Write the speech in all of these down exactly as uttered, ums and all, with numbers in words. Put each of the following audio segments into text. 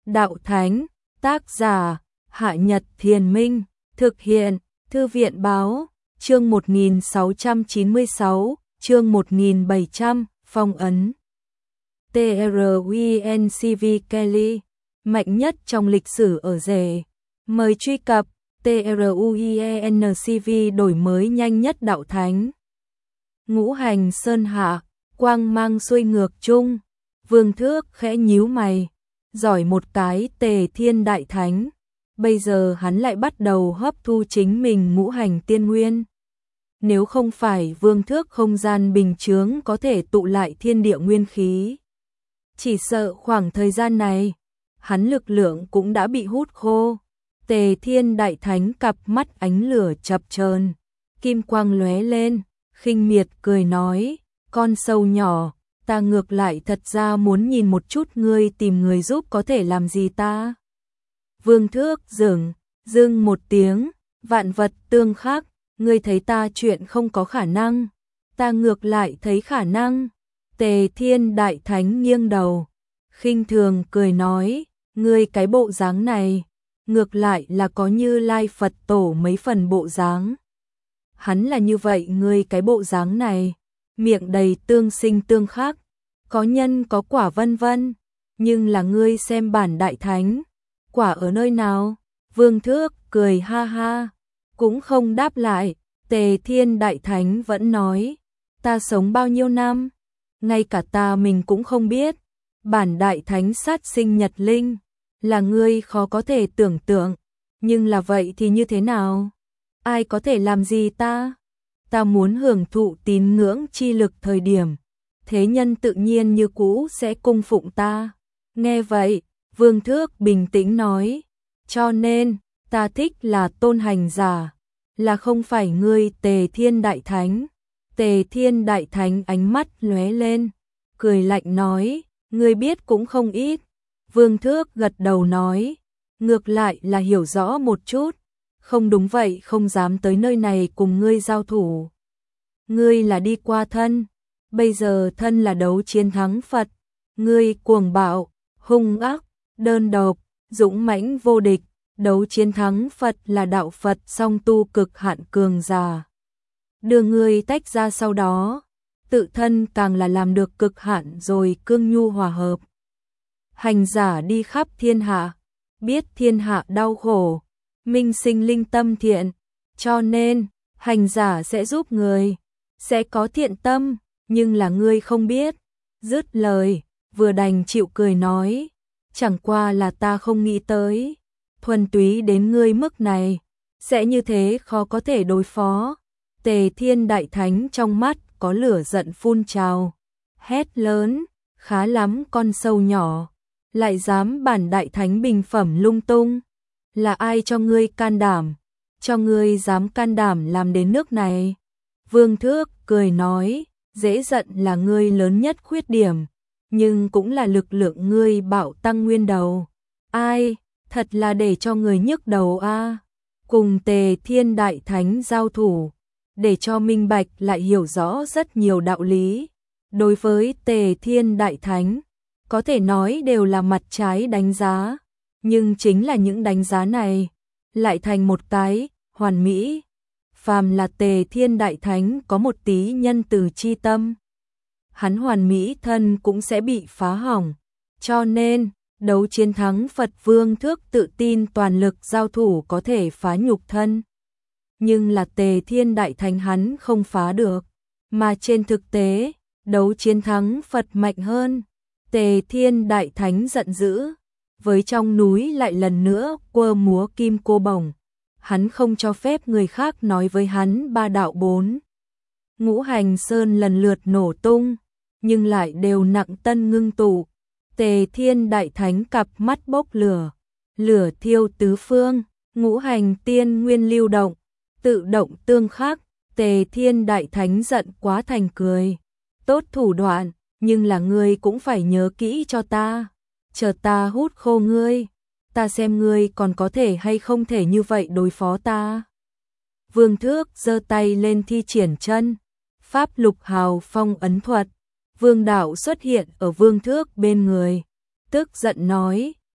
đạo thánh, tác giả, Hạ Nhật Thiền Minh, thực hiện, Thư viện Báo, chương một nghìn sáu trăm chín mươi sáu, chương một nghìn bảy trăm, phong ấn. TRUENCV Kelly, mạnh nhất trong lịch sử ở rể. Mời truy cập TRUENCV đổi mới nhanh nhất đạo thánh. Ngũ hành sơn hạ, quang mang xuôi ngược chung, Vương Thước khẽ nhíu mày, giỏi một cái Tề Thiên Đại Thánh, bây giờ hắn lại bắt đầu hấp thu chính mình ngũ hành tiên nguyên. Nếu không phải Vương Thước không gian bình chướng có thể tụ lại thiên địa nguyên khí, chỉ sợ khoảng thời gian này, hắn lực lượng cũng đã bị hút khô. Tề Thiên Đại Thánh cặp mắt ánh lửa chập chờn, kim quang lóe lên, khinh miệt cười nói, con sâu nhỏ, ta ngược lại thật ra muốn nhìn một chút ngươi tìm người giúp có thể làm gì ta. Vương Thước dừng, dưng một tiếng, vạn vật tương khắc, ngươi thấy ta chuyện không có khả năng, ta ngược lại thấy khả năng. Tề Thiên Đại Thánh nghiêng đầu, khinh thường cười nói, ngươi cái bộ dáng này, ngược lại là có Như Lai Phật Tổ mấy phần bộ dáng. Hắn là như vậy, ngươi cái bộ dáng này, miệng đầy tương sinh tương khắc, có nhân có quả vân vân, nhưng là ngươi xem bản Đại Thánh, quả ở nơi nào? Vương Thước cười ha ha, cũng không đáp lại. Tề Thiên Đại Thánh vẫn nói, ta sống bao nhiêu năm, ngay cả ta mình cũng không biết. Bản Đại Thánh sát sinh nhật linh, là ngươi khó có thể tưởng tượng, nhưng là vậy thì như thế nào? Ai có thể làm gì ta? Ta muốn hưởng thụ tín ngưỡng chi lực thời điểm, thế nhân tự nhiên như cũ sẽ cung phụng ta. Nghe vậy, Vương Thước bình tĩnh nói, cho nên, ta thích là tôn hành giả, là không phải ngươi Tề Thiên Đại Thánh. Tề Thiên Đại Thánh ánh mắt lóe lên, cười lạnh nói, ngươi biết cũng không ít. Vương Thước gật đầu nói, ngược lại là hiểu rõ một chút, không đúng vậy không dám tới nơi này cùng ngươi giao thủ. Ngươi là đi qua thân, bây giờ thân là đấu chiến thắng Phật, ngươi cuồng bạo, hung ác, đơn độc, dũng mãnh vô địch, đấu chiến thắng Phật là đạo Phật song tu cực hạn cường giả. Đưa ngươi tách ra sau đó, tự thân càng là làm được cực hạn rồi cương nhu hòa hợp. Hành giả đi khắp thiên hạ, biết thiên hạ đau khổ, minh sinh linh tâm thiện, cho nên, hành giả sẽ giúp người, sẽ có thiện tâm, nhưng là ngươi không biết. Dứt lời, vừa đành chịu cười nói, chẳng qua là ta không nghĩ tới, thuần túy đến ngươi mức này, sẽ như thế khó có thể đối phó. Tề Thiên Đại Thánh trong mắt có lửa giận phun trào, hét lớn, khá lắm con sâu nhỏ, lại dám bản Đại Thánh bình phẩm lung tung, là ai cho ngươi can đảm, cho ngươi dám can đảm làm đến nước này. Vương Thước cười nói, dễ giận là ngươi lớn nhất khuyết điểm, nhưng cũng là lực lượng ngươi bạo tăng nguyên đầu. Ai, thật là để cho người nhức đầu a. À. Cùng Tề Thiên Đại Thánh giao thủ, để cho minh bạch lại hiểu rõ rất nhiều đạo lý. Đối với Tề Thiên Đại Thánh, có thể nói đều là mặt trái đánh giá, nhưng chính là những đánh giá này, lại thành một cái, hoàn mỹ. Phàm là Tề Thiên Đại Thánh có một tí nhân từ chi tâm, hắn hoàn mỹ thân cũng sẽ bị phá hỏng. Cho nên, đấu chiến thắng Phật Vương Thước tự tin toàn lực giao thủ có thể phá nhục thân. Nhưng là Tề Thiên Đại Thánh hắn không phá được, mà trên thực tế, đấu chiến thắng Phật mạnh hơn. Tề Thiên Đại Thánh giận dữ, với trong núi lại lần nữa quơ múa kim cô bổng. Hắn không cho phép người khác nói với hắn ba đạo bốn. Ngũ hành sơn lần lượt nổ tung, nhưng lại đều nặng tân ngưng tụ. Tề Thiên Đại Thánh cặp mắt bốc lửa, lửa thiêu tứ phương, ngũ hành tiên nguyên lưu động, tự động tương khắc. Tề Thiên Đại Thánh giận quá thành cười, tốt thủ đoạn, nhưng là ngươi cũng phải nhớ kỹ cho ta, chờ ta hút khô ngươi, ta xem ngươi còn có thể hay không thể như vậy đối phó ta. Vương Thước giơ tay lên thi triển chân, pháp lục hào phong ấn thuật, Vương đạo xuất hiện ở Vương Thước bên người, tức giận nói,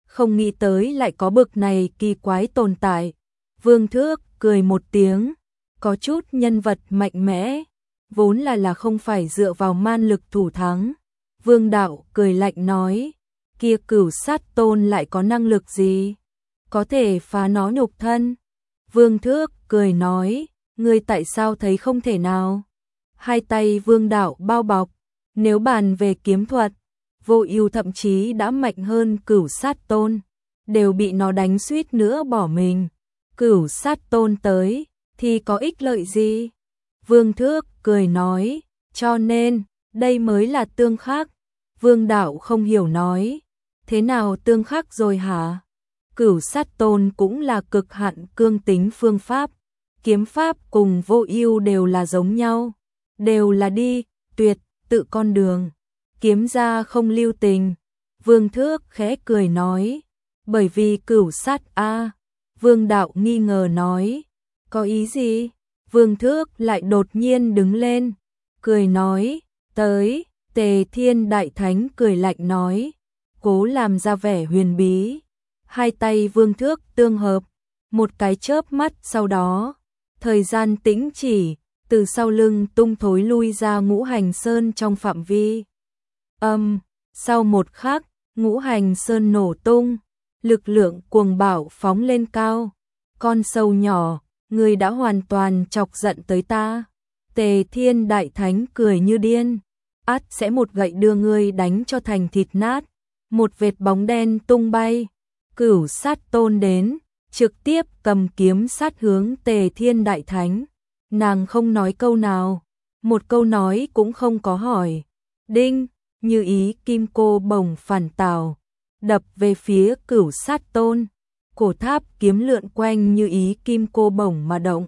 không nghĩ tới lại có bực này kỳ quái tồn tại. Vương Thước cười một tiếng, có chút nhân vật mạnh mẽ, vốn là là không phải dựa vào man lực thủ thắng. Vương Đạo cười lạnh nói, kia Cửu Sát Tôn lại có năng lực gì? Có thể phá nó nhục thân? Vương Thước cười nói, ngươi tại sao thấy không thể nào? Hai tay Vương Đạo bao bọc, nếu bàn về kiếm thuật, Vô Ưu thậm chí đã mạnh hơn Cửu Sát Tôn, đều bị nó đánh suýt nữa bỏ mình. Cửu Sát Tôn tới, thì có ích lợi gì? Vương Thước cười nói, cho nên, đây mới là tương khắc. Vương Đạo không hiểu nói, thế nào tương khắc rồi hả? Cửu Sát Tôn cũng là cực hạn cương tính phương pháp, kiếm pháp cùng Vô Ưu đều là giống nhau, đều là đi, tuyệt, tự con đường, kiếm ra không lưu tình. Vương Thước khẽ cười nói, bởi vì Cửu Sát a. Vương Đạo nghi ngờ nói, có ý gì? Vương Thước lại đột nhiên đứng lên, cười nói, tới. Tề Thiên Đại Thánh cười lạnh nói, cố làm ra vẻ huyền bí. Hai tay Vương Thước tương hợp, một cái chớp mắt sau đó, thời gian tĩnh chỉ, từ sau lưng tung thối lui ra Ngũ Hành Sơn trong phạm vi. Âm, um, sau một khắc, Ngũ Hành Sơn nổ tung, lực lượng cuồng bạo phóng lên cao. Con sâu nhỏ, ngươi đã hoàn toàn chọc giận tới ta. Tề Thiên Đại Thánh cười như điên, át sẽ một gậy đưa ngươi đánh cho thành thịt nát. Một vệt bóng đen tung bay, Cửu Sát Tôn đến, trực tiếp cầm kiếm sát hướng Tề Thiên Đại Thánh. Nàng không nói câu nào, một câu nói cũng không có hỏi. Đinh, như ý kim cô bổng phản tào, đập về phía Cửu Sát Tôn. Cổ tháp kiếm lượn quanh như ý kim cô bổng mà động.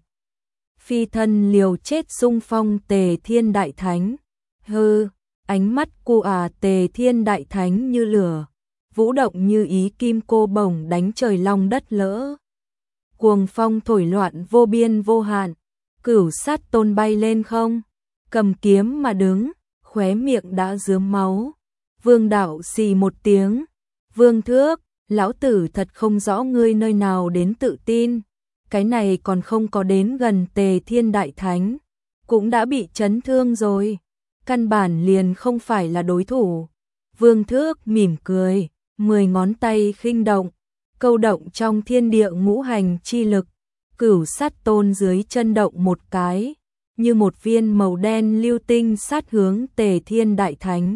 Phi thân liều chết xung phong Tề Thiên Đại Thánh. Hừ, ánh mắt cu à Tề Thiên Đại Thánh như lửa, vũ động như ý kim cô bổng đánh trời long đất lỡ. Cuồng phong thổi loạn vô biên vô hạn, Cửu Sát Tôn bay lên không, cầm kiếm mà đứng, khóe miệng đã rướm máu. Vương Đạo xì một tiếng, Vương Thước, lão tử thật không rõ ngươi nơi nào đến tự tin, cái này còn không có đến gần Tề Thiên Đại Thánh, cũng đã bị chấn thương rồi, căn bản liền không phải là đối thủ. Vương Thước mỉm cười, mười ngón tay khinh động, câu động trong thiên địa ngũ hành chi lực. Cửu Sát Tôn dưới chân động một cái, như một viên màu đen lưu tinh sát hướng Tề Thiên Đại Thánh.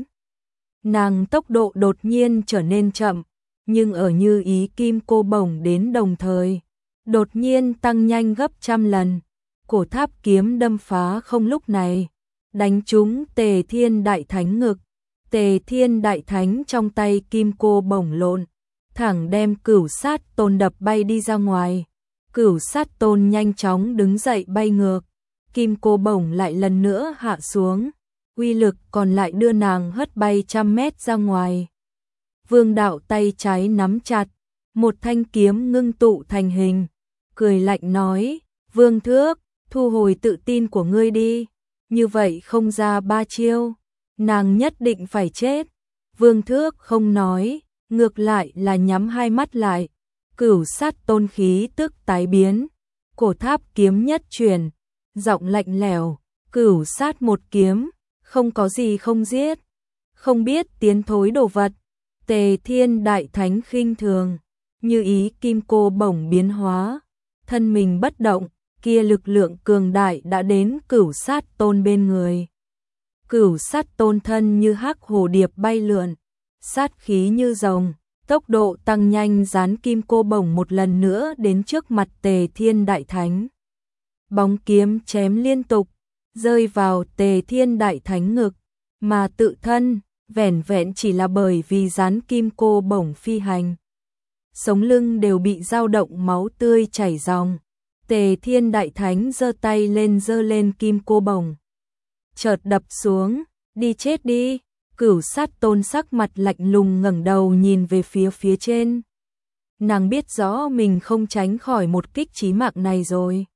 Nàng tốc độ đột nhiên trở nên chậm, nhưng ở như ý kim cô bổng đến đồng thời, đột nhiên tăng nhanh gấp trăm lần. Cổ tháp kiếm đâm phá không lúc này, đánh trúng Tề Thiên Đại Thánh ngực. Tề Thiên Đại Thánh trong tay kim cô bổng lộn, thẳng đem Cửu Sát Tôn đập bay đi ra ngoài. Cửu Sát Tôn nhanh chóng đứng dậy bay ngược, kim cô bổng lại lần nữa hạ xuống, uy lực còn lại đưa nàng hất bay trăm mét ra ngoài. Vương Đạo tay trái nắm chặt, một thanh kiếm ngưng tụ thành hình, cười lạnh nói, Vương Thước, thu hồi tự tin của ngươi đi, như vậy không ra ba chiêu, nàng nhất định phải chết. Vương Thước không nói, ngược lại là nhắm hai mắt lại. Cửu Sát Tôn khí tức tái biến, cổ tháp kiếm nhất chuyển, giọng lạnh lẽo, Cửu Sát một kiếm, không có gì không giết, không biết tiến thối đồ vật. Tề Thiên Đại Thánh khinh thường, như ý kim cô bổng biến hóa, thân mình bất động, kia lực lượng cường đại đã đến Cửu Sát Tôn bên người. Cửu Sát Tôn thân như hắc hồ điệp bay lượn, sát khí như rồng, tốc độ tăng nhanh dán kim cô bổng một lần nữa đến trước mặt Tề Thiên Đại Thánh. Bóng kiếm chém liên tục, rơi vào Tề Thiên Đại Thánh ngực, mà tự thân, vẻn vẹn chỉ là bởi vì dán kim cô bổng phi hành. Sống lưng đều bị dao động máu tươi chảy ròng. Tề Thiên Đại Thánh giơ tay lên giơ lên kim cô bổng, chợt đập xuống, đi chết đi. Cửu Sát Tôn sắc mặt lạnh lùng ngẩng đầu nhìn về phía phía trên. Nàng biết rõ mình không tránh khỏi một kích chí mạng này rồi.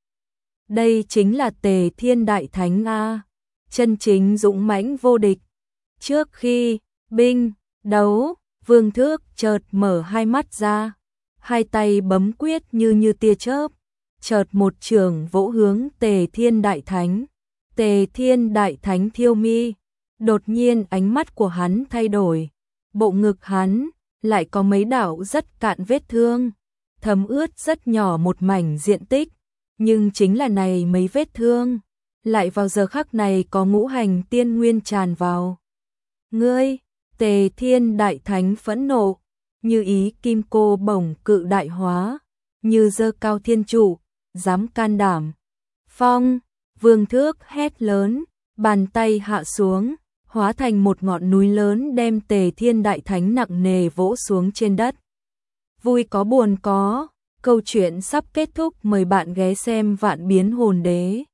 Đây chính là Tề Thiên Đại Thánh a, chân chính dũng mãnh vô địch. Trước khi binh đấu, Vương Thước chợt mở hai mắt ra, hai tay bấm quyết như như tia chớp, chợt một trường vỗ hướng Tề Thiên Đại Thánh. Tề Thiên Đại Thánh thiêu mi, đột nhiên ánh mắt của hắn thay đổi, bộ ngực hắn lại có mấy đạo rất cạn vết thương, thấm ướt rất nhỏ một mảnh diện tích, nhưng chính là này mấy vết thương, lại vào giờ khắc này có ngũ hành tiên nguyên tràn vào. Ngươi, Tề Thiên Đại Thánh phẫn nộ, như ý kim cô bổng cự đại hóa, như dơ cao thiên trụ, dám can đảm. Phong, Vương Thước hét lớn, bàn tay hạ xuống, hóa thành một ngọn núi lớn đem Tề Thiên Đại Thánh nặng nề vỗ xuống trên đất. Vui có buồn có, câu chuyện sắp kết thúc, mời bạn ghé xem Vạn Biến Hồn Đế.